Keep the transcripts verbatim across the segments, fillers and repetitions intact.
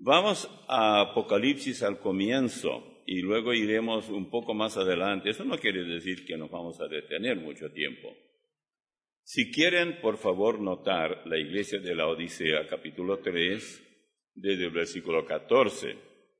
Vamos a Apocalipsis al comienzo y luego iremos un poco más adelante. Eso no quiere decir que nos vamos a detener mucho tiempo. Si quieren, por favor, notar la iglesia de la Odisea, capítulo tres, desde el versículo catorce.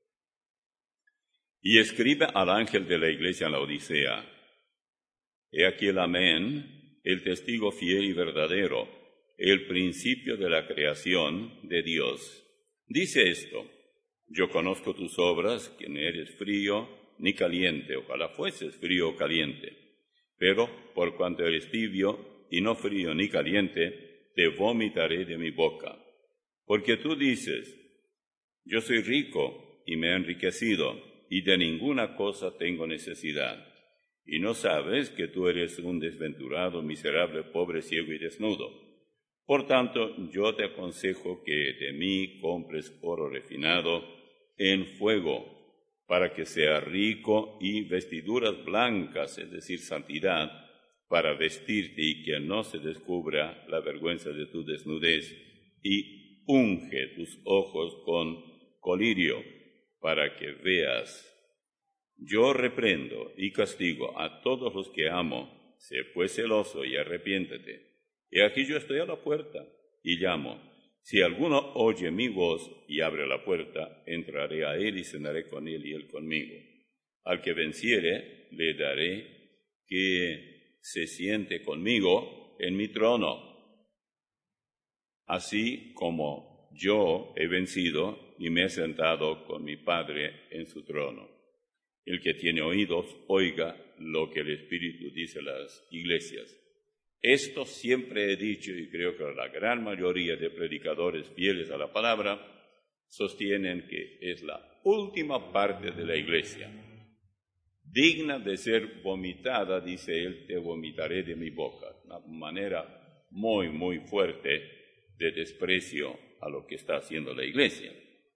Y escribe al ángel de la iglesia en la Odisea: He aquí el Amén, el testigo fiel y verdadero, el principio de la creación de Dios. Dice esto: Yo conozco tus obras, que no eres frío ni caliente, ojalá fueses frío o caliente. Pero por cuanto eres tibio y no frío ni caliente, te vomitaré de mi boca. Porque tú dices: Yo soy rico y me he enriquecido, y de ninguna cosa tengo necesidad. Y no sabes que tú eres un desventurado, miserable, pobre, ciego y desnudo. Por tanto, yo te aconsejo que de mí compres oro refinado en fuego, para que sea rico, y vestiduras blancas, es decir, santidad, para vestirte y que no se descubra la vergüenza de tu desnudez, y unge tus ojos con colirio, para que veas. Yo reprendo y castigo a todos los que amo. Sé pues celoso y arrepiéntete. Y aquí yo estoy a la puerta y llamo. Si alguno oye mi voz y abre la puerta, entraré a él y cenaré con él y él conmigo. Al que venciere, le daré que se siente conmigo en mi trono, así como yo he vencido y me he sentado con mi Padre en su trono. El que tiene oídos, oiga lo que el Espíritu dice a las iglesias. Esto siempre he dicho, y creo que la gran mayoría de predicadores fieles a la palabra sostienen que es la última parte de la iglesia. Digna de ser vomitada, dice él, te vomitaré de mi boca. Una manera muy, muy fuerte de desprecio a lo que está haciendo la iglesia.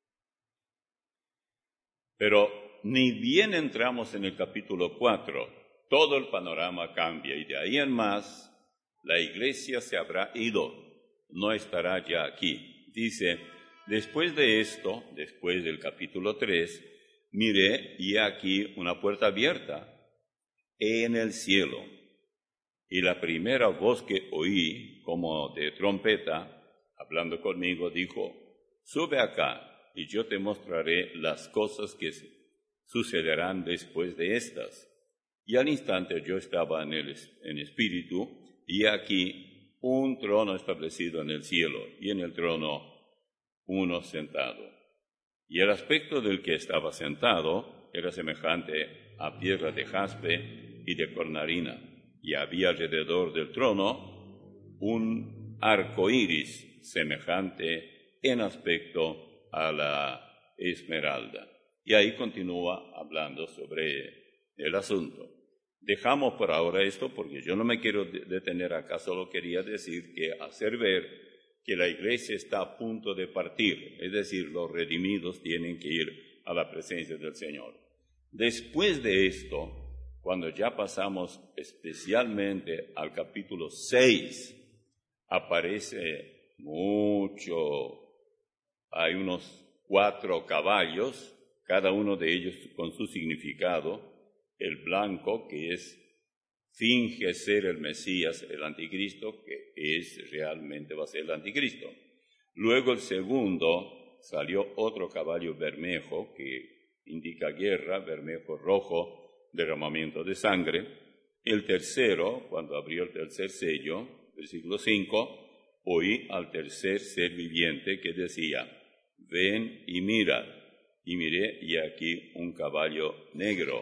Pero ni bien entramos en el capítulo cuatro, todo el panorama cambia y de ahí en más la iglesia se habrá ido, no estará ya aquí. Dice: después de esto, después del capítulo tres, miré y aquí una puerta abierta en el cielo. Y la primera voz que oí, como de trompeta, hablando conmigo, dijo: sube acá y yo te mostraré las cosas que sucederán después de estas. Y al instante yo estaba en el en espíritu, y aquí un trono establecido en el cielo, y en el trono uno sentado. Y el aspecto del que estaba sentado era semejante a piedra de jaspe y de cornalina, y había alrededor del trono un arco iris semejante en aspecto a la esmeralda. Y ahí continúa hablando sobre el asunto. Dejamos por ahora esto porque yo no me quiero detener acá, solo quería decir que hacer ver que la iglesia está a punto de partir, es decir, los redimidos tienen que ir a la presencia del Señor. Después de esto, cuando ya pasamos especialmente al capítulo seis, aparece mucho, hay unos cuatro caballos, cada uno de ellos con su significado. El blanco, que es, finge ser el Mesías, el anticristo, que es realmente va a ser el anticristo. Luego el segundo, salió otro caballo bermejo, que indica guerra, bermejo rojo, derramamiento de sangre. El tercero, cuando abrió el tercer sello, versículo cinco, oí al tercer ser viviente que decía: ven y mira. Y miré, y aquí un caballo negro.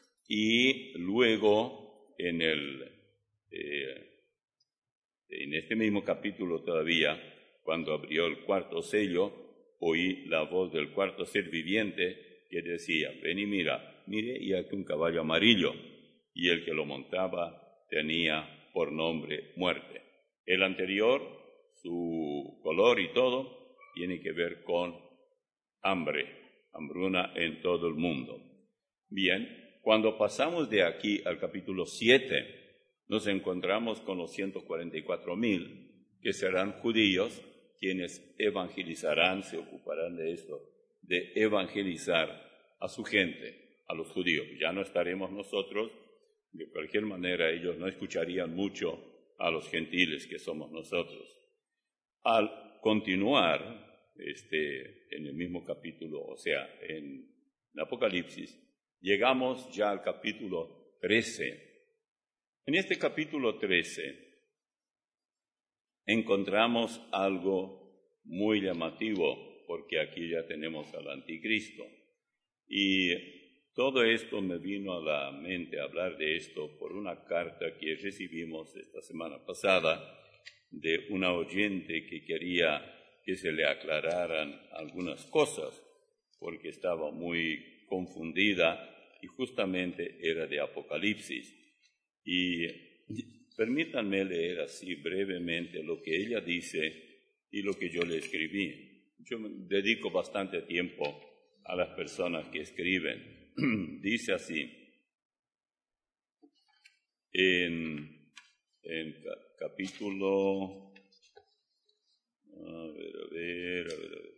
Y luego, en, el, eh, en este mismo capítulo todavía, cuando abrió el cuarto sello, oí la voz del cuarto ser viviente que decía: ven y mira, mire, y aquí un caballo amarillo, y el que lo montaba tenía por nombre Muerte. El anterior, su color y todo, tiene que ver con hambre, hambruna en todo el mundo. Bien. Cuando pasamos de aquí al capítulo siete, nos encontramos con los ciento cuarenta y cuatro mil, que serán judíos, quienes evangelizarán, se ocuparán de esto de evangelizar a su gente, a los judíos. Ya no estaremos nosotros, de cualquier manera ellos no escucharían mucho a los gentiles que somos nosotros. Al continuar este, en el mismo capítulo, o sea, en Apocalipsis, llegamos ya al capítulo trece. En este capítulo trece encontramos algo muy llamativo, porque aquí ya tenemos al anticristo. Y todo esto me vino a la mente hablar de esto por una carta que recibimos esta semana pasada de una oyente que quería que se le aclararan algunas cosas, porque estaba muy confundida y justamente era de Apocalipsis. Y permítanme leer así brevemente lo que ella dice y lo que yo le escribí. Yo dedico bastante tiempo a las personas que escriben. Dice así, en, en ca- capítulo, a ver, a ver, a ver, a ver.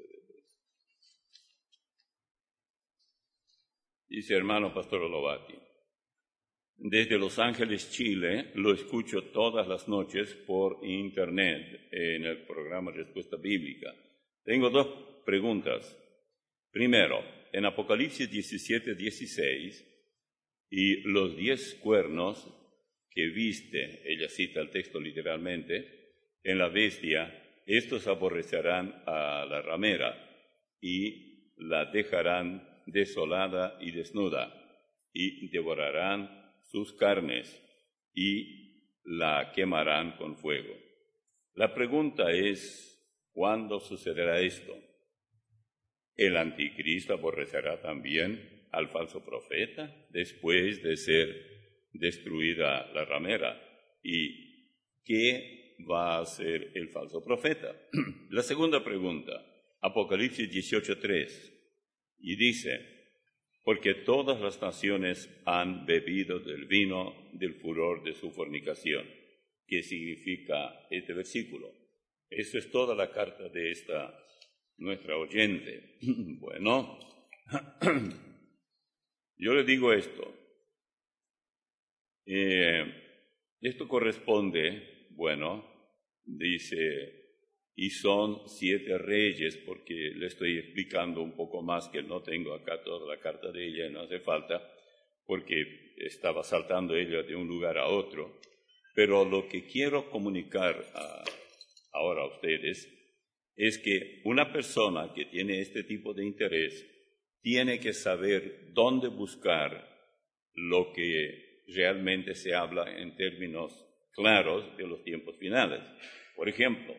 Dice hermano Pastor Olovati, desde Los Ángeles, Chile, lo escucho todas las noches por internet en el programa Respuesta Bíblica. Tengo dos preguntas. Primero, en Apocalipsis diecisiete, dieciséis, y los diez cuernos que viste, ella cita el texto literalmente, en la bestia, estos aborrecerán a la ramera y la dejarán desolada y desnuda, y devorarán sus carnes y la quemarán con fuego. La pregunta es, ¿cuándo sucederá esto? ¿El anticristo aborrecerá también al falso profeta después de ser destruida la ramera? ¿Y qué va a hacer el falso profeta? La segunda pregunta, Apocalipsis dieciocho, tres, y dice, porque todas las naciones han bebido del vino del furor de su fornicación. ¿Qué significa este versículo? Eso es toda la carta de esta nuestra oyente. Bueno, yo le digo esto. Eh, esto corresponde, bueno, dice, y son siete reyes, porque le estoy explicando un poco más, que no tengo acá toda la carta de ella, no hace falta, porque estaba saltando ella de un lugar a otro. Pero lo que quiero comunicar a, ahora a ustedes es que una persona que tiene este tipo de interés tiene que saber dónde buscar lo que realmente se habla en términos claros de los tiempos finales. Por ejemplo,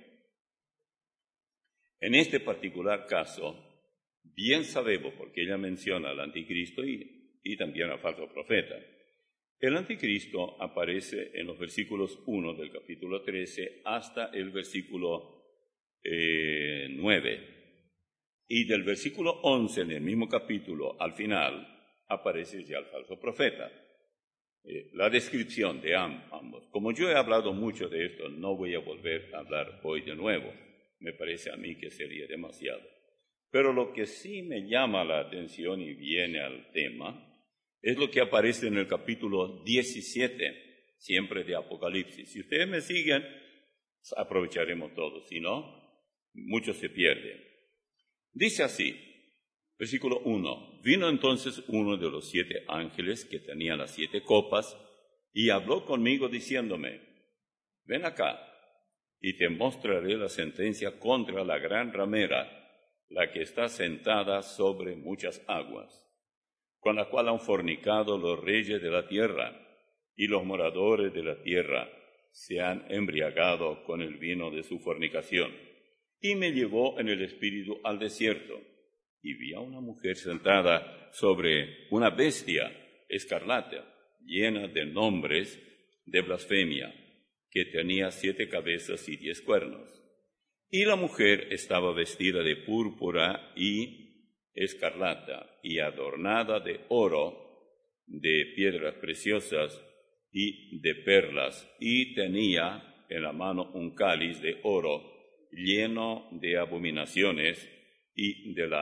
en este particular caso, bien sabemos, porque ella menciona al anticristo y, y también al falso profeta. El anticristo aparece en los versículos uno del capítulo trece hasta el versículo eh, nueve. Y del versículo once, en el mismo capítulo, al final, aparece ya el falso profeta. Eh, la descripción de ambos. Como yo he hablado mucho de esto, no voy a volver a hablar hoy de nuevo. Me parece a mí que sería demasiado. Pero lo que sí me llama la atención y viene al tema es lo que aparece en el capítulo diecisiete, siempre de Apocalipsis. Si ustedes me siguen, aprovecharemos todo. Si no, mucho se pierde. Dice así, versículo uno. Vino entonces uno de los siete ángeles que tenía las siete copas y habló conmigo diciéndome, ven acá y te mostraré la sentencia contra la gran ramera, la que está sentada sobre muchas aguas, con la cual han fornicado los reyes de la tierra, y los moradores de la tierra se han embriagado con el vino de su fornicación. Y me llevó en el espíritu al desierto, y vi a una mujer sentada sobre una bestia escarlata, llena de nombres de blasfemia, que tenía siete cabezas y diez cuernos. Y la mujer estaba vestida de púrpura y escarlata, y adornada de oro, de piedras preciosas y de perlas, y tenía en la mano un cáliz de oro lleno de abominaciones y de la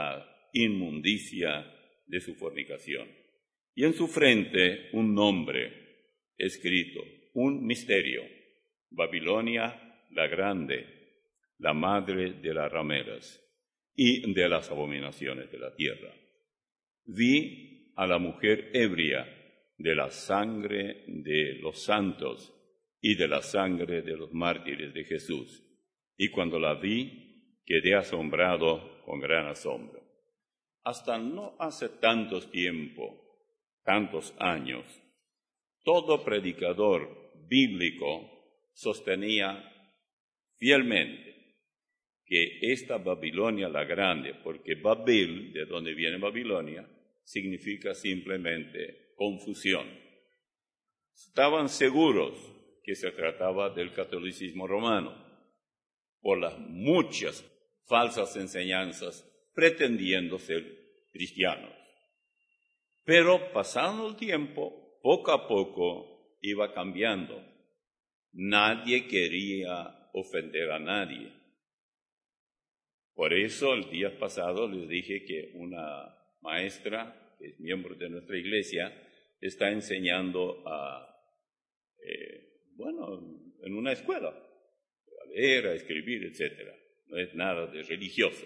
inmundicia de su fornicación. Y en su frente un nombre escrito, un misterio: Babilonia la Grande, la madre de las rameras y de las abominaciones de la tierra. Vi a la mujer ebria de la sangre de los santos y de la sangre de los mártires de Jesús. Y cuando la vi, quedé asombrado con gran asombro. Hasta no hace tantos tiempo, tantos años, todo predicador bíblico sostenía fielmente que esta Babilonia la Grande, porque Babel, de donde viene Babilonia, significa simplemente confusión. Estaban seguros que se trataba del catolicismo romano, por las muchas falsas enseñanzas pretendiendo ser cristianos. Pero pasando el tiempo, poco a poco iba cambiando. Nadie quería ofender a nadie. Por eso el día pasado les dije que una maestra, que es miembro de nuestra iglesia, está enseñando a, eh, bueno, en una escuela, a leer, a escribir, etcétera. No es nada de religioso.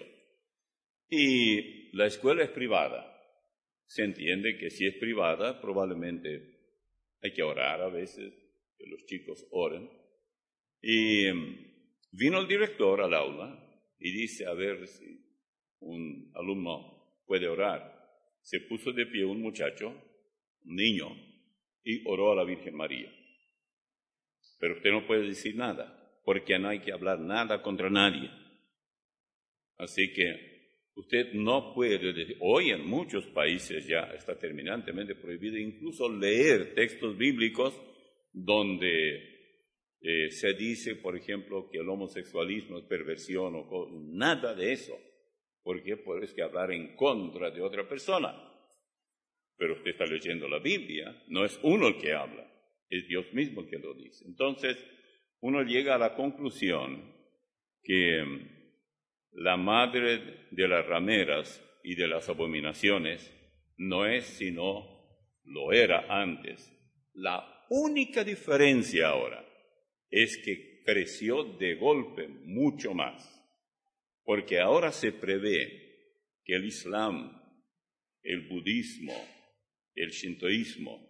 Y la escuela es privada. Se entiende que si es privada, probablemente hay que orar a veces, que los chicos oren. Y vino el director al aula y dice, a ver si un alumno puede orar. Se puso de pie un muchacho, un niño, y oró a la Virgen María. Pero usted no puede decir nada, porque no hay que hablar nada contra nadie. Así que usted no puede decir, hoy en muchos países ya está terminantemente prohibido incluso leer textos bíblicos donde eh, se dice, por ejemplo, que el homosexualismo es perversión o nada de eso. Porque puedes que hablar en contra de otra persona. Pero usted está leyendo la Biblia, no es uno el que habla, es Dios mismo el que lo dice. Entonces, uno llega a la conclusión que la madre de las rameras y de las abominaciones no es sino, lo era antes. La única diferencia ahora es que creció de golpe mucho más, porque ahora se prevé que el Islam, el budismo, el shintoísmo,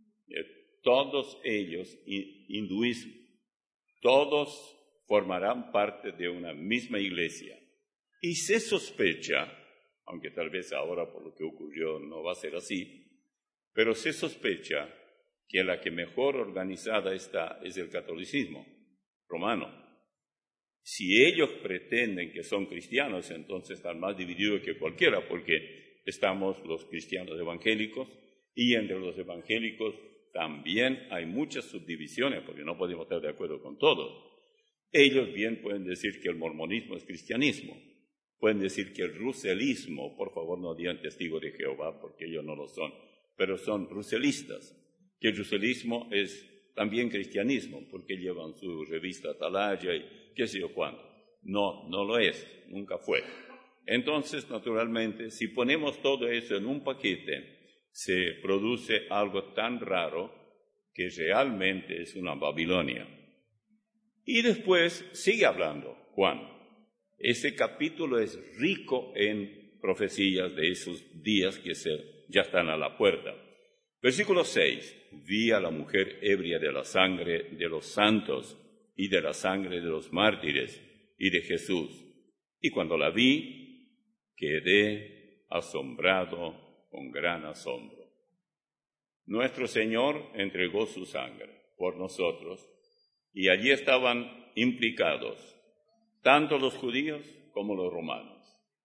todos ellos, hinduismo, todos formarán parte de una misma iglesia. Y se sospecha, aunque tal vez ahora por lo que ocurrió no va a ser así, pero se sospecha que la que mejor organizada está es el catolicismo romano. Si ellos pretenden que son cristianos, entonces están más divididos que cualquiera, porque estamos los cristianos evangélicos, y entre los evangélicos también hay muchas subdivisiones, porque no podemos estar de acuerdo con todos. Ellos bien pueden decir que el mormonismo es cristianismo, pueden decir que el ruselismo, por favor no digan testigo de Jehová, porque ellos no lo son, pero son ruselistas, que el ruselismo es también cristianismo, porque llevan su revista Atalaya y qué sé yo cuándo. No, no lo es, nunca fue. Entonces, naturalmente, si ponemos todo eso en un paquete, se produce algo tan raro que realmente es una Babilonia. Y después sigue hablando Juan. Ese capítulo es rico en profecías de esos días que se, ya están a la puerta. Versículo seis. Vi a la mujer ebria de la sangre de los santos y de la sangre de los mártires y de Jesús. Y cuando la vi, quedé asombrado con gran asombro. Nuestro Señor entregó su sangre por nosotros y allí estaban implicados tanto los judíos como los romanos.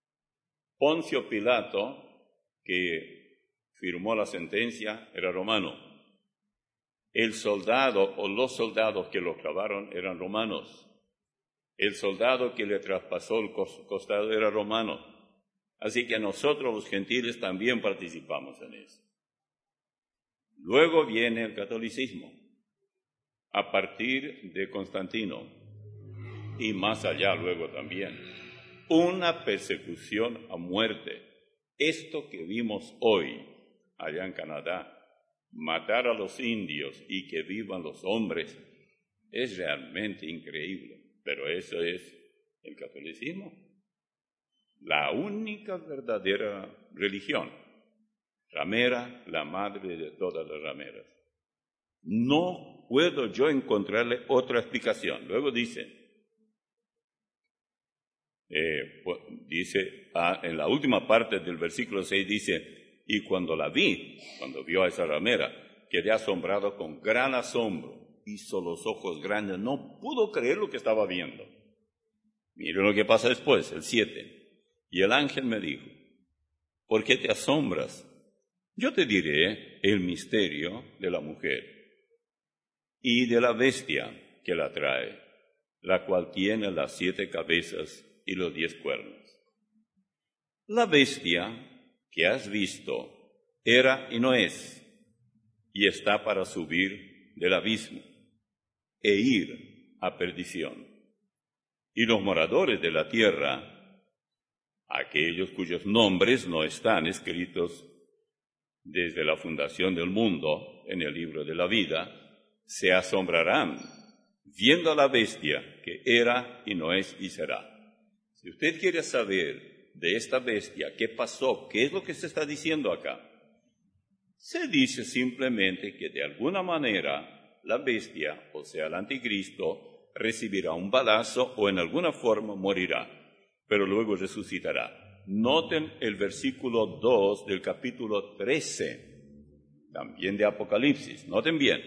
Poncio Pilato, que firmó la sentencia, era romano. El soldado o los soldados que lo clavaron eran romanos. El soldado que le traspasó el costado era romano. Así que nosotros los gentiles también participamos en eso. Luego viene el catolicismo, a partir de Constantino, y más allá luego también. Una persecución a muerte Esto que vimos hoy allá en Canadá, matar a los indios y que vivan los hombres, es realmente increíble. Pero eso es el catolicismo, la única verdadera religión, ramera, la madre de todas las rameras. No puedo yo encontrarle otra explicación. Luego dice, eh, pues, dice ah, en la última parte del versículo seis dice, y cuando la vi, cuando vio a esa ramera, quedé asombrado con gran asombro, hizo los ojos grandes, no pudo creer lo que estaba viendo. Miren lo que pasa después, el siete. Y el ángel me dijo, ¿por qué te asombras? Yo te diré el misterio de la mujer y de la bestia que la trae, la cual tiene las siete cabezas y los diez cuernos. La bestia que has visto era y no es, y está para subir del abismo e ir a perdición. Y los moradores de la tierra, aquellos cuyos nombres no están escritos desde la fundación del mundo en el libro de la vida, se asombrarán viendo a la bestia que era y no es y será. Si usted quiere saber de esta bestia, qué pasó, qué es lo que se está diciendo acá, se dice simplemente que de alguna manera la bestia, o sea el anticristo, recibirá un balazo o en alguna forma morirá, pero luego resucitará. Noten el versículo dos del capítulo trece, también de Apocalipsis. Noten bien.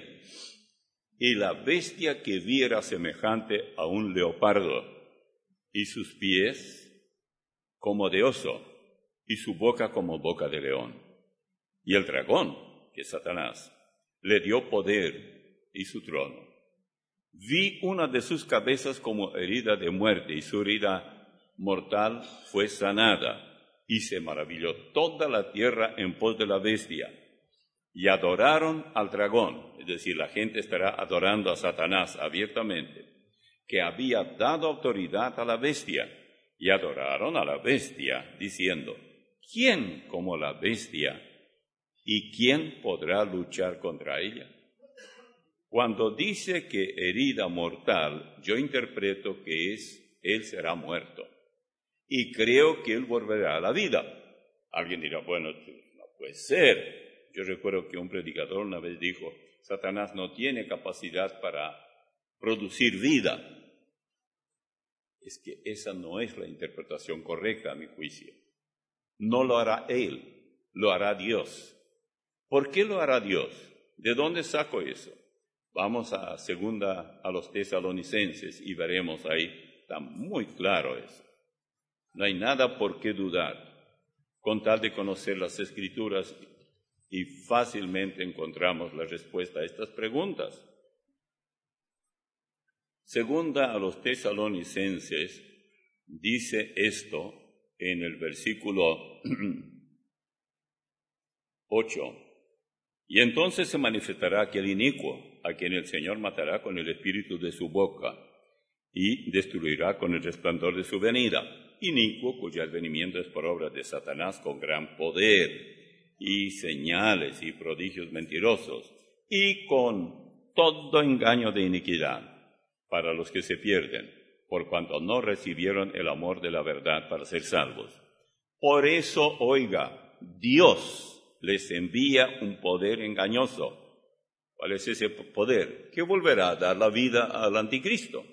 Y la bestia que vi era semejante a un leopardo, y sus pies como de oso, y su boca como boca de león. Y el dragón, que es Satanás, le dio poder y su trono. Vi una de sus cabezas como herida de muerte, y su herida mortal fue sanada, y se maravilló toda la tierra en pos de la bestia, y adoraron al dragón, es decir, la gente estará adorando a Satanás abiertamente, que había dado autoridad a la bestia, y adoraron a la bestia, diciendo, ¿quién como la bestia? ¿Y quién podrá luchar contra ella? Cuando dice que herida mortal, yo interpreto que es, él será muerto. Y creo que él volverá a la vida. Alguien dirá, bueno, no puede ser. Yo recuerdo que un predicador una vez dijo, Satanás no tiene capacidad para producir vida. Es que esa no es la interpretación correcta a mi juicio. No lo hará él, lo hará Dios. ¿Por qué lo hará Dios? ¿De dónde saco eso? Vamos a segunda a los tesalonicenses y veremos ahí, está muy claro eso. No hay nada por qué dudar, con tal de conocer las Escrituras y fácilmente encontramos la respuesta a estas preguntas. Segunda a los tesalonicenses dice esto en el versículo ocho. Y entonces se manifestará aquel inicuo, a quien el Señor matará con el espíritu de su boca, y destruirá con el resplandor de su venida. Inicuo, cuyo advenimiento es por obra de Satanás con gran poder, y señales y prodigios mentirosos, y con todo engaño de iniquidad, para los que se pierden, por cuanto no recibieron el amor de la verdad para ser salvos. Por eso, oiga, Dios les envía un poder engañoso. ¿Cuál es ese poder? Que volverá a dar la vida al anticristo,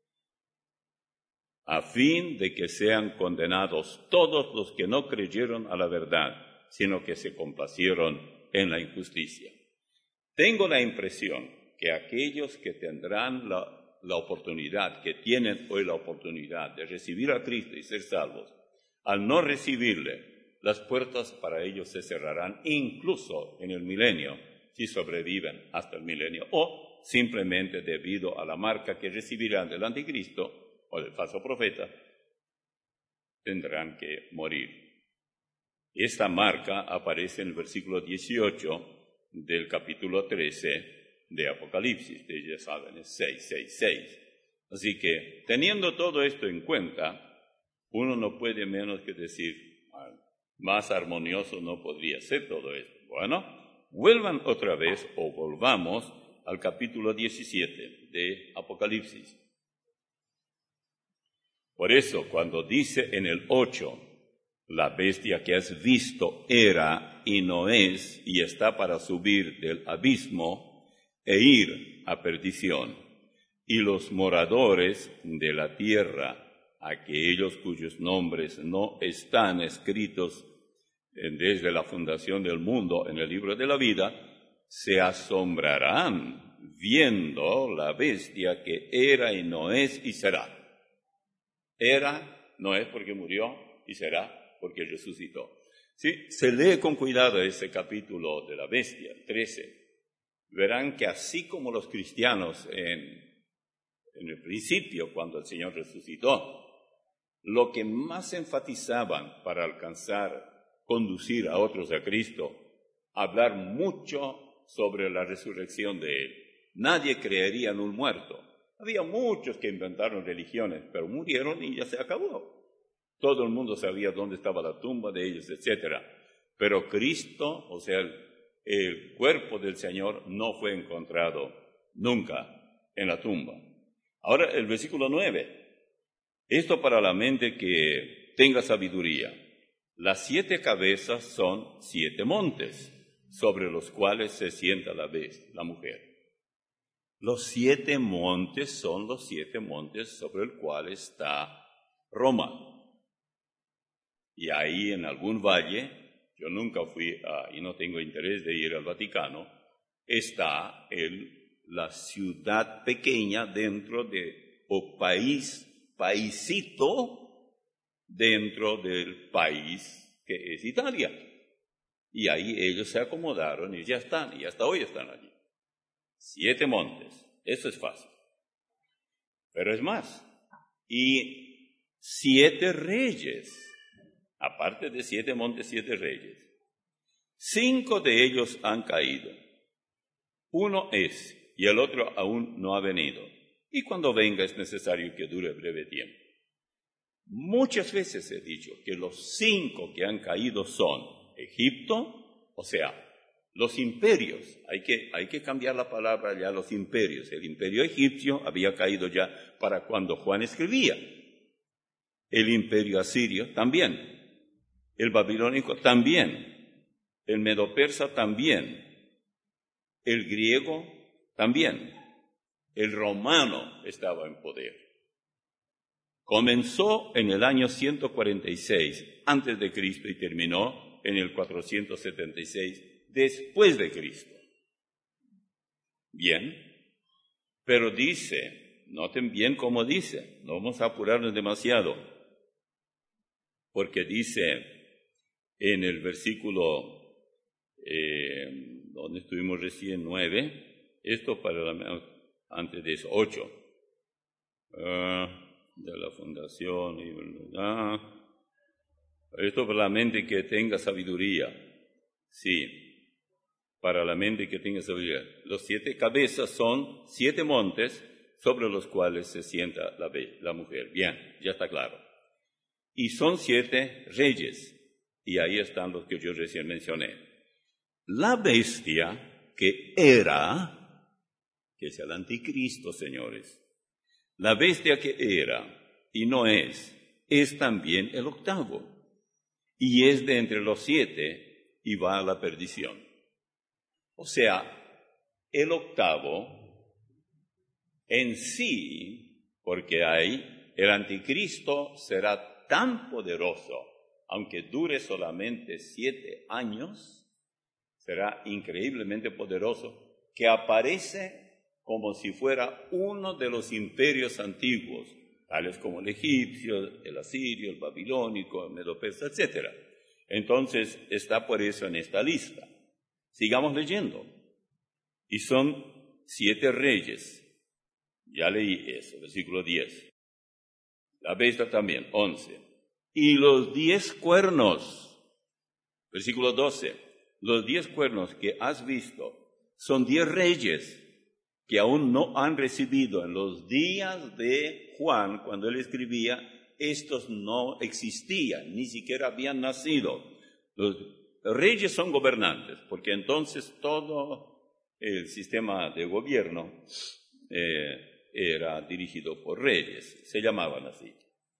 a fin de que sean condenados todos los que no creyeron a la verdad, sino que se complacieron en la injusticia. Tengo la impresión que aquellos que tendrán la, la oportunidad, que tienen hoy la oportunidad de recibir a Cristo y ser salvos, al no recibirle, las puertas para ellos se cerrarán, incluso en el milenio, si sobreviven hasta el milenio, o simplemente debido a la marca que recibirán del anticristo o del falso profeta, tendrán que morir. Esta marca aparece en el versículo dieciocho del capítulo trece de Apocalipsis. Ustedes ya saben, es seis, seis, seis. Así que, teniendo todo esto en cuenta, uno no puede menos que decir, Más armonioso no podría ser todo esto. Bueno, vuelvan otra vez o volvamos al capítulo diecisiete de Apocalipsis. Por eso, cuando dice en el ocho, la bestia que has visto era y no es, y está para subir del abismo e ir a perdición, y los moradores de la tierra, aquellos cuyos nombres no están escritos desde la fundación del mundo en el libro de la vida, se asombrarán viendo la bestia que era y no es y será. Era, no es porque murió, y será porque resucitó. ¿Sí? Se lee con cuidado ese capítulo de la bestia, el trece. Verán que así como los cristianos en, en el principio, cuando el Señor resucitó, lo que más enfatizaban para alcanzar, conducir a otros a Cristo, hablar mucho sobre la resurrección de Él. Nadie creería en un muerto. Había muchos que inventaron religiones, pero murieron y ya se acabó. Todo el mundo sabía dónde estaba la tumba de ellos, etcétera. Pero Cristo, o sea, el, el cuerpo del Señor no fue encontrado nunca en la tumba. Ahora el versículo nueve. Esto para la mente que tenga sabiduría. Las siete cabezas son siete montes, sobre los cuales se sienta la bestia, la mujer. Los siete montes son los siete montes sobre el cual está Roma. Y ahí en algún valle, yo nunca fui a, y no tengo interés de ir al Vaticano, está el, la ciudad pequeña dentro de, o país, paisito dentro del país que es Italia. Y ahí ellos se acomodaron y ya están, y hasta hoy están allí. Siete montes, eso es fácil. Pero es más, y siete reyes, aparte de siete montes, siete reyes. Cinco de ellos han caído. Uno es, y el otro aún no ha venido. Y cuando venga es necesario que dure breve tiempo. Muchas veces he dicho que los cinco que han caído son Egipto, o sea, los imperios, hay que, hay que cambiar la palabra ya, los imperios. El imperio egipcio había caído ya para cuando Juan escribía. El imperio asirio también. El babilónico también. El medo-persa también. El griego también. El romano estaba en poder. Comenzó en el año ciento cuarenta y seis antes de Cristo y terminó en el cuatrocientos setenta y seis después de Cristo. Bien, pero dice, noten bien cómo dice, no vamos a apurarnos demasiado, porque dice en el versículo, eh, donde estuvimos recién, nueve, esto para la, antes de eso, ocho, uh, de la fundación, y, uh, esto para la mente que tenga sabiduría, sí. Para la mente que tenga sabiduría. Los siete cabezas son siete montes sobre los cuales se sienta la, la mujer. Bien, ya está claro. Y son siete reyes. Y ahí están los que yo recién mencioné. La bestia que era, que es el anticristo, señores. La bestia que era y no es, es también el octavo. Y es de entre los siete y va a la perdición. O sea, el octavo en sí, porque hay, el anticristo será tan poderoso, aunque dure solamente siete años, será increíblemente poderoso, que aparece como si fuera uno de los imperios antiguos, tales como el egipcio, el asirio, el babilónico, el medo-persa, etcétera. Entonces, está por eso en esta lista. Sigamos leyendo. Y son siete reyes. Ya leí eso, versículo diez. La bestia también, once. Y los diez cuernos, versículo doce. Los diez cuernos que has visto son diez reyes que aún no han recibido. En los días de Juan, cuando él escribía, estos no existían, ni siquiera habían nacido. Los reyes son gobernantes, porque entonces todo el sistema de gobierno eh, era dirigido por reyes, se llamaban así.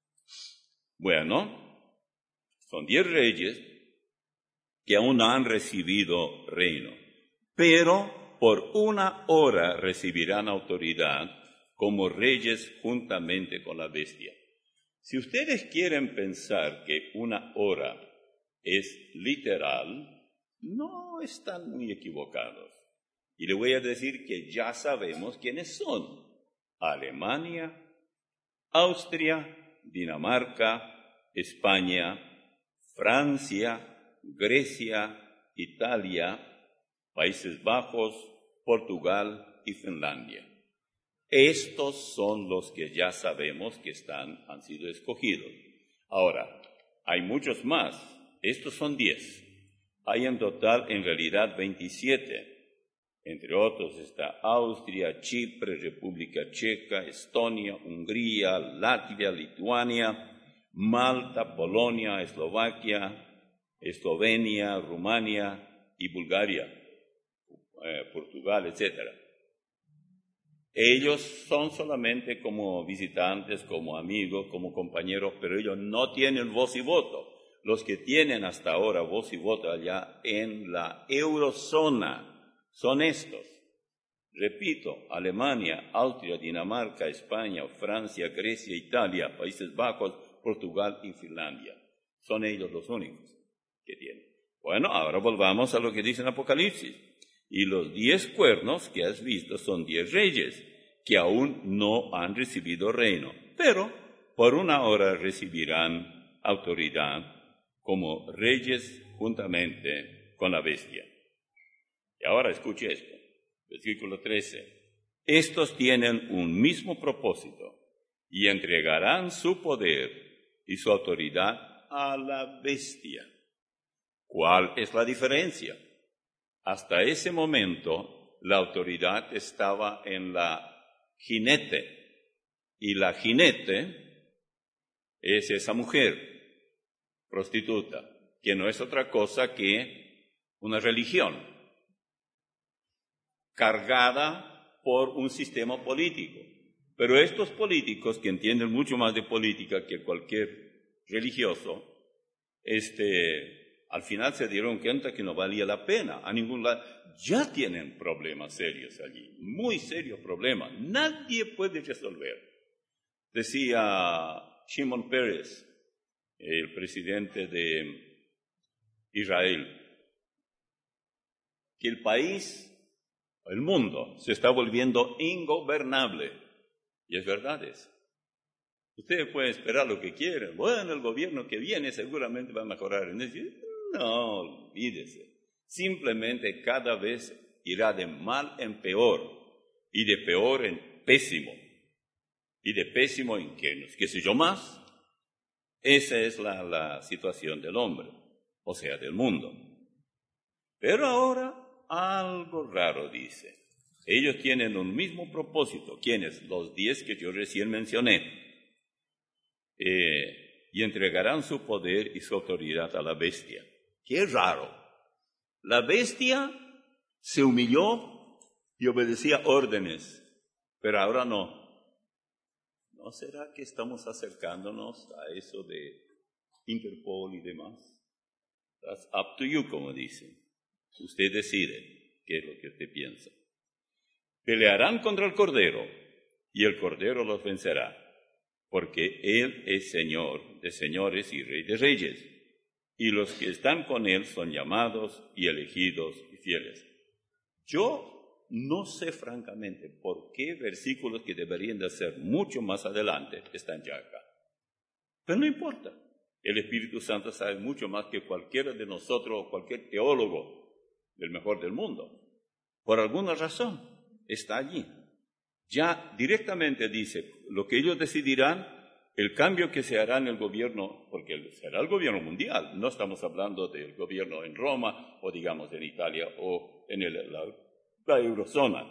Bueno, son diez reyes que aún no han recibido reino, pero por una hora recibirán autoridad como reyes juntamente con la bestia. Si ustedes quieren pensar que una hora es literal, no están muy equivocados. Y le voy a decir que ya sabemos quiénes son: Alemania, Austria, Dinamarca, España, Francia, Grecia, Italia, Países Bajos, Portugal y Finlandia. Estos son los que ya sabemos que están, han sido escogidos. Ahora, hay muchos más. Estos son diez. Hay en total, en realidad, veintisiete. Entre otros está Austria, Chipre, República Checa, Estonia, Hungría, Latvia, Lituania, Malta, Polonia, Eslovaquia, Eslovenia, Rumania y Bulgaria, eh, Portugal, etcétera. Ellos son solamente como visitantes, como amigos, como compañeros, pero ellos no tienen voz y voto. Los que tienen hasta ahora voz y voto allá en la eurozona son estos. Repito: Alemania, Austria, Dinamarca, España, Francia, Grecia, Italia, Países Bajos, Portugal y Finlandia. Son ellos los únicos que tienen. Bueno, ahora volvamos a lo que dice en Apocalipsis. Y los diez cuernos que has visto son diez reyes que aún no han recibido reino, pero por una hora recibirán autoridad como reyes juntamente con la bestia. Y ahora escuche esto, versículo trece. Estos tienen un mismo propósito y entregarán su poder y su autoridad a la bestia. ¿Cuál es la diferencia? Hasta ese momento, la autoridad estaba en la jinete, y la jinete es esa mujer prostituta, que no es otra cosa que una religión cargada por un sistema político. Pero estos políticos, que entienden mucho más de política que cualquier religioso, este... al final se dieron cuenta que no valía la pena a ningún lado. Ya tienen problemas serios allí, muy serios problemas. Nadie puede resolver. Decía Shimon Peres, el presidente de Israel, que el país, el mundo, se está volviendo ingobernable. Y es verdad eso. Ustedes pueden esperar lo que quieran. Bueno, el gobierno que viene seguramente va a mejorar en eso. No, olvídese. Simplemente cada vez irá de mal en peor, y de peor en pésimo, y de pésimo en que, qué sé yo más. Esa es la, la situación del hombre, o sea, del mundo. Pero ahora algo raro dice. Ellos tienen un mismo propósito. ¿Quiénes? Los diez que yo recién mencioné. Eh, y entregarán su poder y su autoridad a la bestia. ¡Qué raro! La bestia se humilló y obedecía órdenes, pero ahora no. ¿No será que estamos acercándonos a eso de Interpol y demás? That's up to you, como dicen. Usted decide qué es lo que usted piensa. Pelearán contra el Cordero, y el Cordero los vencerá, porque Él es Señor de señores y Rey de reyes. Y los que están con Él son llamados y elegidos y fieles. Yo no sé francamente por qué versículos que deberían de ser mucho más adelante están ya acá. Pero no importa. El Espíritu Santo sabe mucho más que cualquiera de nosotros o cualquier teólogo del mejor del mundo. Por alguna razón está allí. Ya directamente dice lo que ellos decidirán. El cambio que se hará en el gobierno, porque será el gobierno mundial, no estamos hablando del gobierno en Roma, o digamos en Italia, o en el, la, la eurozona.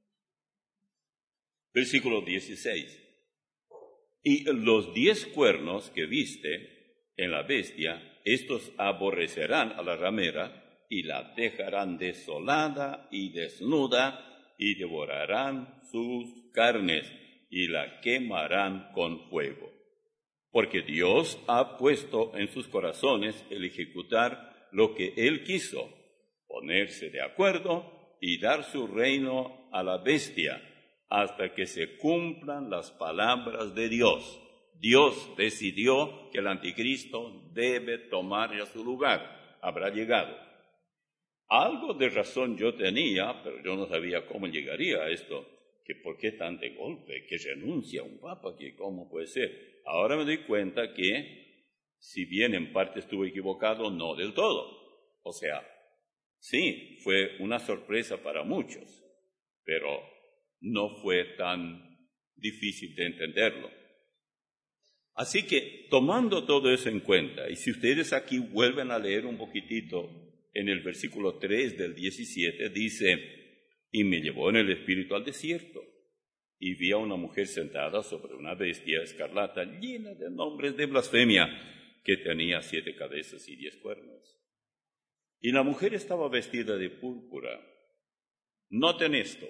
Versículo dieciséis. Y los diez cuernos que viste en la bestia estos aborrecerán a la ramera y la dejarán desolada y desnuda y devorarán sus carnes y la quemarán con fuego. Porque Dios ha puesto en sus corazones el ejecutar lo que Él quiso, ponerse de acuerdo y dar su reino a la bestia hasta que se cumplan las palabras de Dios. Dios decidió que el anticristo debe tomar ya su lugar, habrá llegado. Algo de razón yo tenía, pero yo no sabía cómo llegaría a esto, que por qué tan de golpe, que renuncia un papa, que cómo puede ser. Ahora me doy cuenta que, si bien en parte estuve equivocado, no del todo. O sea, sí, fue una sorpresa para muchos, pero no fue tan difícil de entenderlo. Así que, tomando todo eso en cuenta, y si ustedes aquí vuelven a leer un poquitito, en el versículo tres del diecisiete, dice, y me llevó en el espíritu al desierto, y vi a una mujer sentada sobre una bestia escarlata llena de nombres de blasfemia, que tenía siete cabezas y diez cuernos. Y la mujer estaba vestida de púrpura. Noten esto,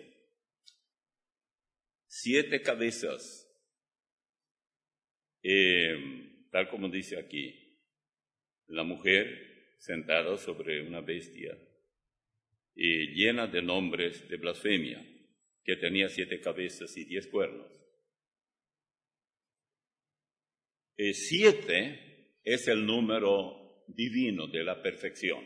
siete cabezas, eh, tal como dice aquí, la mujer sentada sobre una bestia y llena de nombres de blasfemia, que tenía siete cabezas y diez cuernos. Eh, siete es el número divino de la perfección.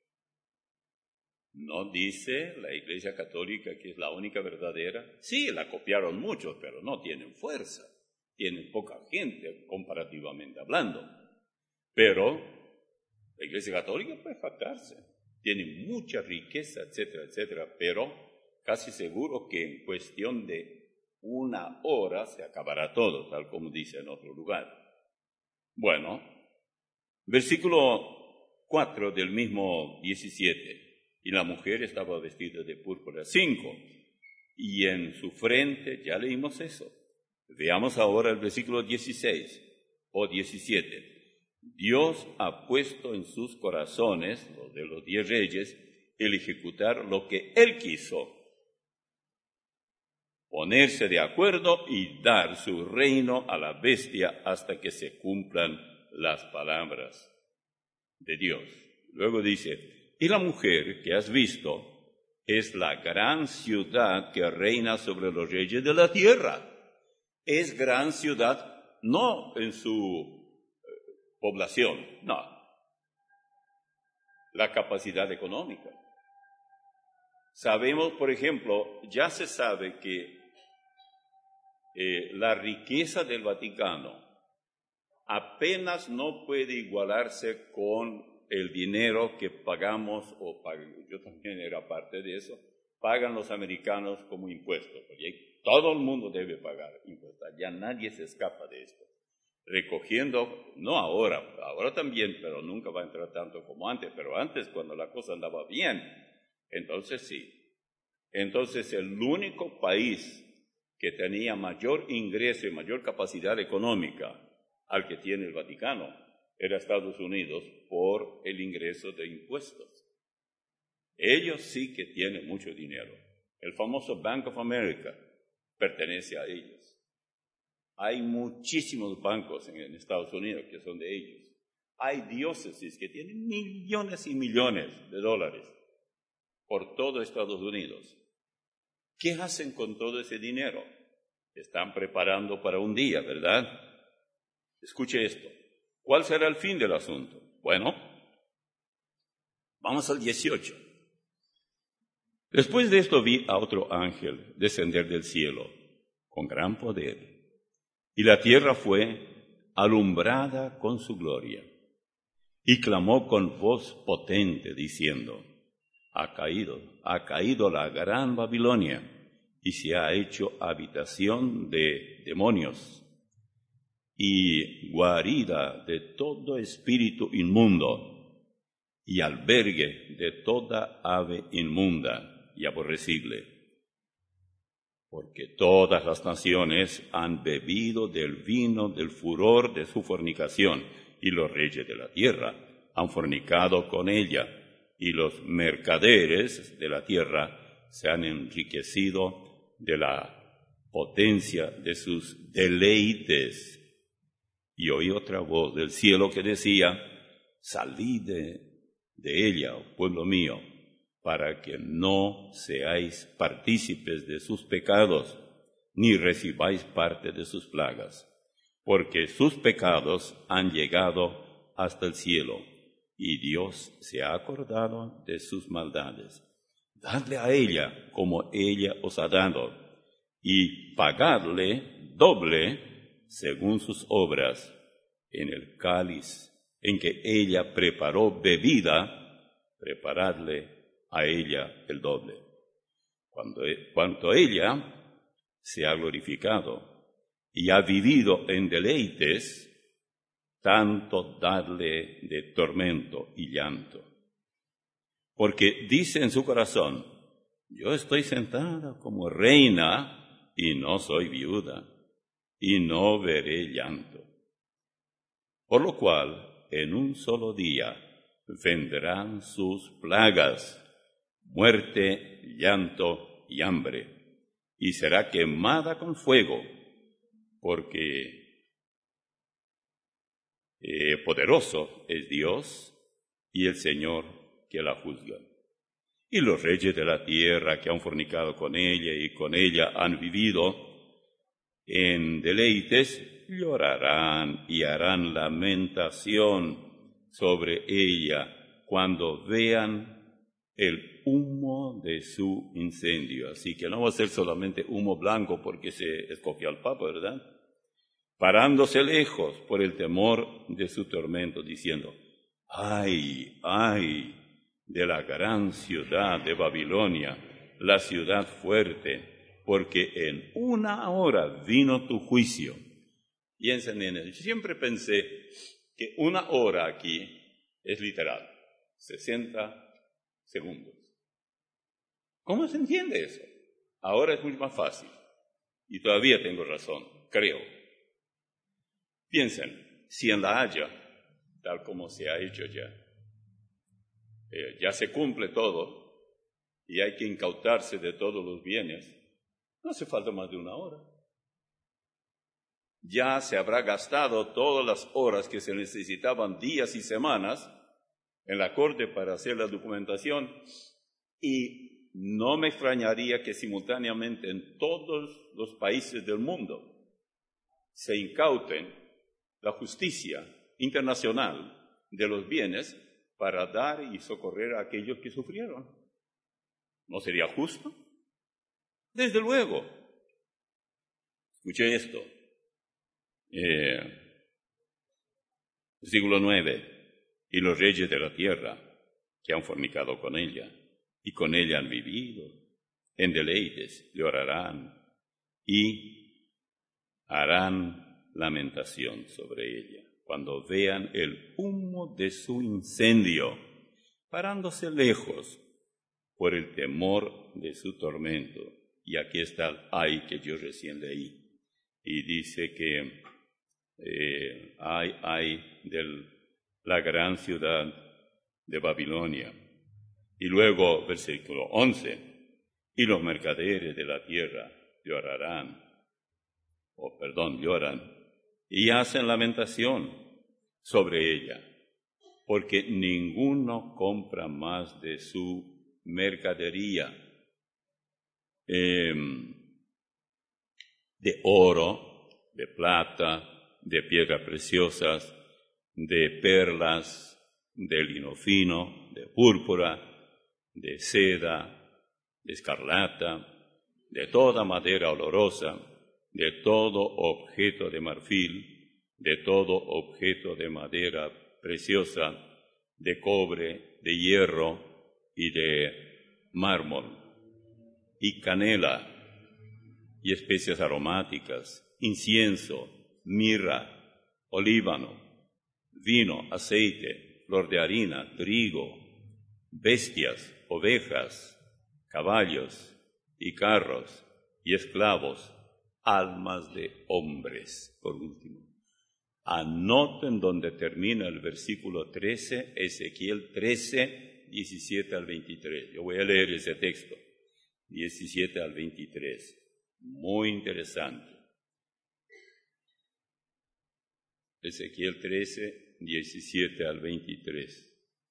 No dice la Iglesia Católica que es la única verdadera. Sí, la copiaron muchos, pero no tienen fuerza. Tienen poca gente, comparativamente hablando. Pero la Iglesia Católica puede jactarse. Tiene mucha riqueza, etcétera, etcétera, pero casi seguro que en cuestión de una hora se acabará todo, tal como dice en otro lugar. Bueno, versículo cuatro del mismo diecisiete. Y la mujer estaba vestida de púrpura. cinco. Y en su frente, ya leímos eso. Veamos ahora el versículo dieciséis o diecisiete. Dios ha puesto en sus corazones, los de los diez reyes, el ejecutar lo que Él quiso. Ponerse de acuerdo y dar su reino a la bestia hasta que se cumplan las palabras de Dios. Luego dice, y la mujer que has visto es la gran ciudad que reina sobre los reyes de la tierra. Es gran ciudad, no en su población, no. La capacidad económica. Sabemos, por ejemplo, ya se sabe que eh, la riqueza del Vaticano apenas no puede igualarse con el dinero que pagamos, o pag- yo también era parte de eso, pagan los americanos como impuestos, porque todo el mundo debe pagar impuestos, ya nadie se escapa de esto. Recogiendo, no ahora, ahora también, pero nunca va a entrar tanto como antes, pero antes cuando la cosa andaba bien, entonces sí. Entonces el único país que tenía mayor ingreso y mayor capacidad económica al que tiene el Vaticano era Estados Unidos por el ingreso de impuestos. Ellos sí que tienen mucho dinero. El famoso Bank of America pertenece a ellos. Hay muchísimos bancos en Estados Unidos que son de ellos. Hay diócesis que tienen millones y millones de dólares por todo Estados Unidos. ¿Qué hacen con todo ese dinero? Están preparando para un día, ¿verdad? Escuche esto. ¿Cuál será el fin del asunto? Bueno, vamos al dieciocho. Después de esto vi a otro ángel descender del cielo con gran poder, y la tierra fue alumbrada con su gloria. Y clamó con voz potente, diciendo, ha caído, ha caído la gran Babilonia, y se ha hecho habitación de demonios, y guarida de todo espíritu inmundo, y albergue de toda ave inmunda y aborrecible. Porque todas las naciones han bebido del vino del furor de su fornicación, y los reyes de la tierra han fornicado con ella, y los mercaderes de la tierra se han enriquecido de la potencia de sus deleites. Y oí otra voz del cielo que decía: salid de, de ella, oh pueblo mío, para que no seáis partícipes de sus pecados, ni recibáis parte de sus plagas, porque sus pecados han llegado hasta el cielo, y Dios se ha acordado de sus maldades. Dadle a ella como ella os ha dado, y pagadle doble según sus obras. En el cáliz en que ella preparó bebida, preparadle a ella el doble. Cuando, cuanto ella se ha glorificado y ha vivido en deleites, tanto dadle de tormento y llanto. Porque dice en su corazón: yo estoy sentada como reina y no soy viuda, y no veré llanto. Por lo cual, en un solo día vendrán sus plagas, muerte, llanto y hambre, y será quemada con fuego, porque eh, poderoso es Dios y el Señor que la juzga. Y los reyes de la tierra que han fornicado con ella y con ella han vivido en deleites, llorarán y harán lamentación sobre ella cuando vean el humo de su incendio. Así que no va a ser solamente humo blanco porque se escogió al Papa, ¿verdad? Parándose lejos por el temor de su tormento, diciendo: ¡ay, ay de la gran ciudad de Babilonia, la ciudad fuerte! Porque en una hora vino tu juicio. Piensen en eso. Yo siempre pensé que una hora aquí es literal, sesenta segundos. ¿Cómo se entiende eso? Ahora es mucho más fácil. Y todavía tengo razón, creo. Piensen, si en La Haya, tal como se ha hecho ya, eh, ya se cumple todo y hay que incautarse de todos los bienes, no hace falta más de una hora. Ya se habrá gastado todas las horas que se necesitaban, días y semanas, en la corte para hacer la documentación, y no me extrañaría que simultáneamente en todos los países del mundo se incauten la justicia internacional de los bienes para dar y socorrer a aquellos que sufrieron. ¿No sería justo? Desde luego. Escuché esto. Eh, versículo nueve. Y los reyes de la tierra que han fornicado con ella y con ella han vivido en deleites llorarán y harán lamentación sobre ella cuando vean el humo de su incendio, parándose lejos por el temor de su tormento. Y aquí está el ay que yo recién leí. Y dice que eh, ay, ay de la gran ciudad de Babilonia. Y luego, versículo once, y los mercaderes de la tierra llorarán, o oh, perdón, lloran, y hacen lamentación sobre ella, porque ninguno compra más de su mercadería. Eh, de oro, de plata, de piedras preciosas, de perlas, de lino fino, de púrpura, de seda, de escarlata, de toda madera olorosa, de todo objeto de marfil, de todo objeto de madera preciosa, de cobre, de hierro y de mármol, y canela, y especias aromáticas, incienso, mirra, olíbano, vino, aceite, flor de harina, trigo, bestias, ovejas, caballos y carros y esclavos, almas de hombres, por último. Anoten donde termina el versículo trece, Ezequiel trece, diecisiete al veintitrés. Yo voy a leer ese texto, diecisiete al veintitrés. Muy interesante. Ezequiel trece, diecisiete al veintitrés.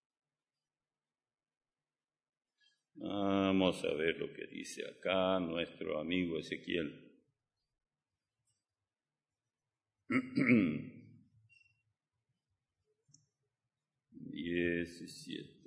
Vamos a ver lo que dice acá nuestro amigo Ezequiel. diecisiete.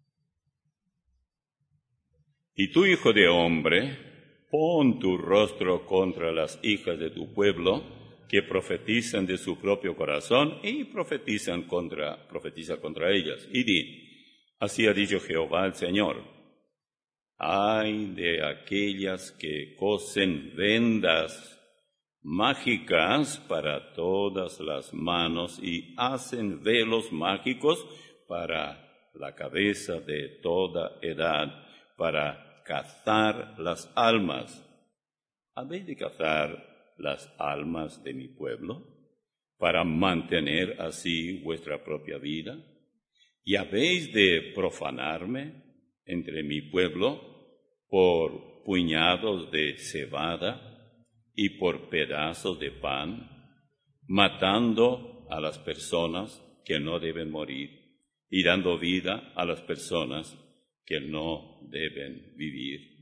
Y tú, hijo de hombre, pon tu rostro contra las hijas de tu pueblo, que profetizan de su propio corazón y profetizan contra, profetiza contra ellas. Y di, así ha dicho Jehová el Señor: ay de aquellas que cosen vendas mágicas para todas las manos y hacen velos mágicos para la cabeza de toda edad, para cazar las almas. ¿Habéis de cazar las almas de mi pueblo para mantener así vuestra propia vida? ¿Y habéis de profanarme entre mi pueblo por puñados de cebada y por pedazos de pan, matando a las personas que no deben morir y dando vida a las personas que no deben vivir,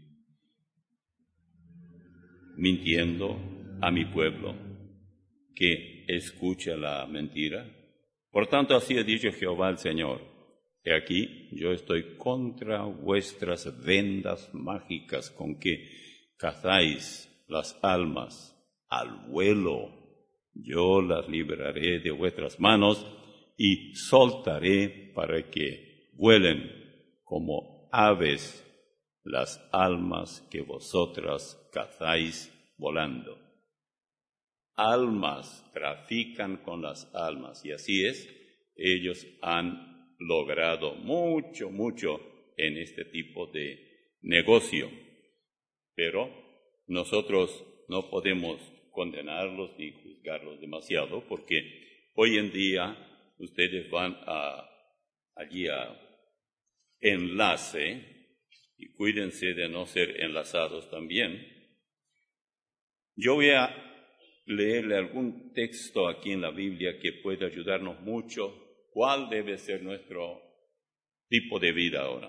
mintiendo a mi pueblo que escucha la mentira? Por tanto, así ha dicho Jehová el Señor: he aquí, yo estoy contra vuestras vendas mágicas con que cazáis las almas al vuelo. Yo las libraré de vuestras manos y soltaré para que vuelen como aves las almas que vosotras cazáis volando. Almas, trafican con las almas, y así es, ellos han logrado mucho, mucho en este tipo de negocio. Pero nosotros no podemos condenarlos ni juzgarlos demasiado, porque hoy en día ustedes van a, allí a enlace, y cuídense de no ser enlazados también. Yo voy a leerle algún texto aquí en la Biblia que puede ayudarnos mucho. ¿Cuál debe ser nuestro tipo de vida ahora?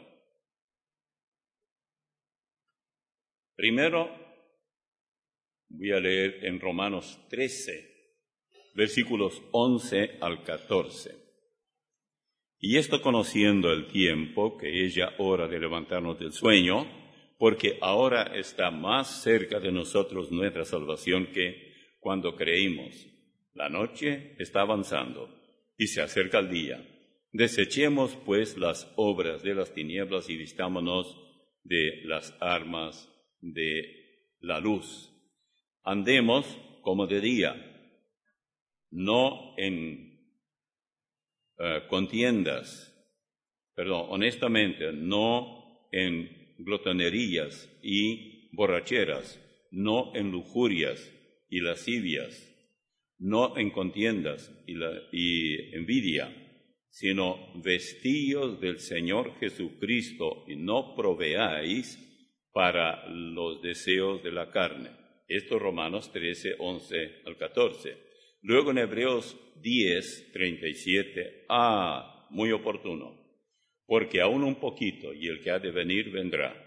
Primero, voy a leer en Romanos trece, versículos once al catorce. Y esto conociendo el tiempo, que es ya hora de levantarnos del sueño, porque ahora está más cerca de nosotros nuestra salvación que cuando creímos. La noche está avanzando y se acerca el día. Desechemos pues las obras de las tinieblas y vistámonos de las armas de la luz. Andemos como de día, no en uh, contiendas, perdón, honestamente, no en glotonerías y borracheras, no en lujurias y lascivias, no en contiendas y, la, y envidia, sino vestíos del Señor Jesucristo y no proveáis para los deseos de la carne. Esto Romanos trece, once al catorce. Luego en Hebreos diez, treinta y siete, ah, muy oportuno, porque aún un poquito y el que ha de venir vendrá.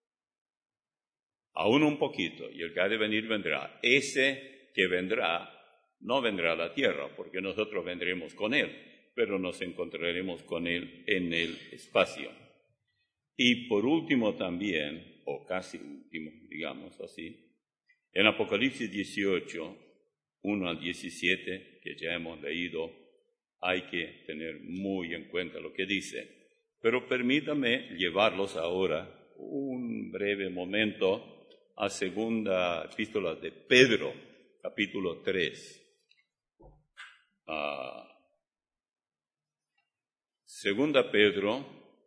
Aún un poquito y el que ha de venir vendrá. Ese que vendrá no vendrá a la tierra, porque nosotros vendremos con él, pero nos encontraremos con él en el espacio. Y por último también, o casi último, digamos así, en Apocalipsis dieciocho, uno al diecisiete, que ya hemos leído, hay que tener muy en cuenta lo que dice. Pero permítame llevarlos ahora un breve momento a segunda epístola de Pedro, capítulo tres. Uh, segunda Pedro,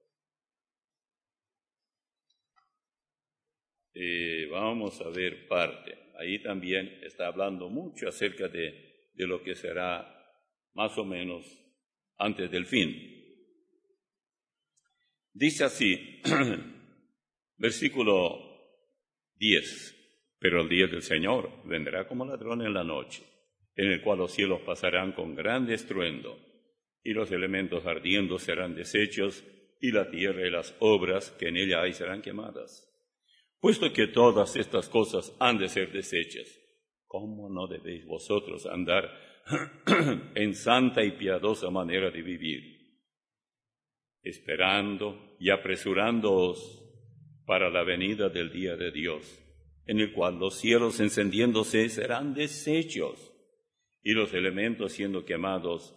eh, vamos a ver parte. Ahí también está hablando mucho acerca de, de lo que será más o menos antes del fin. Dice así, versículo diez, pero el día del Señor vendrá como ladrón en la noche, en el cual los cielos pasarán con grande estruendo, y los elementos ardiendo serán deshechos, y la tierra y las obras que en ella hay serán quemadas. Puesto que todas estas cosas han de ser deshechas, ¿cómo no debéis vosotros andar en santa y piadosa manera de vivir, esperando y apresurándoos para la venida del día de Dios, en el cual los cielos encendiéndose serán deshechos, y los elementos siendo quemados?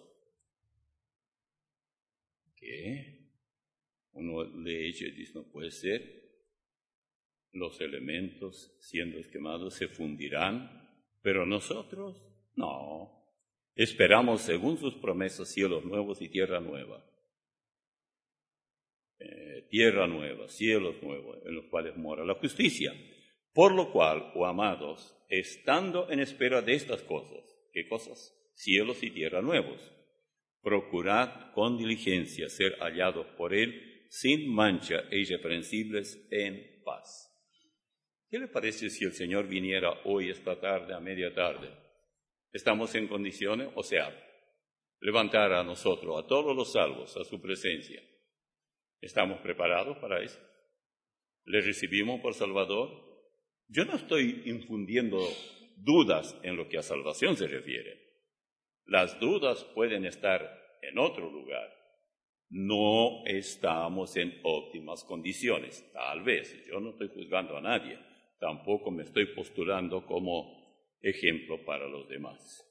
¿Qué? Uno le echa y dice, no puede ser. Los elementos siendo quemados se fundirán, pero nosotros no. Esperamos según sus promesas cielos nuevos y tierra nueva. Eh, tierra nueva, cielos nuevos, en los cuales mora la justicia. Por lo cual, oh amados, estando en espera de estas cosas, ¿qué cosas? Cielos y tierra nuevos. Procurad con diligencia ser hallados por Él sin mancha e irreprensibles en paz. ¿Qué le parece si el Señor viniera hoy, esta tarde, a media tarde? ¿Estamos en condiciones? O sea, levantar a nosotros, a todos los salvos, a su presencia. ¿Estamos preparados para eso? ¿Le recibimos por Salvador? Yo no estoy infundiendo dudas en lo que a salvación se refiere. Las dudas pueden estar en otro lugar. No estamos en óptimas condiciones, tal vez. Yo no estoy juzgando a nadie. Tampoco me estoy postulando como ejemplo para los demás.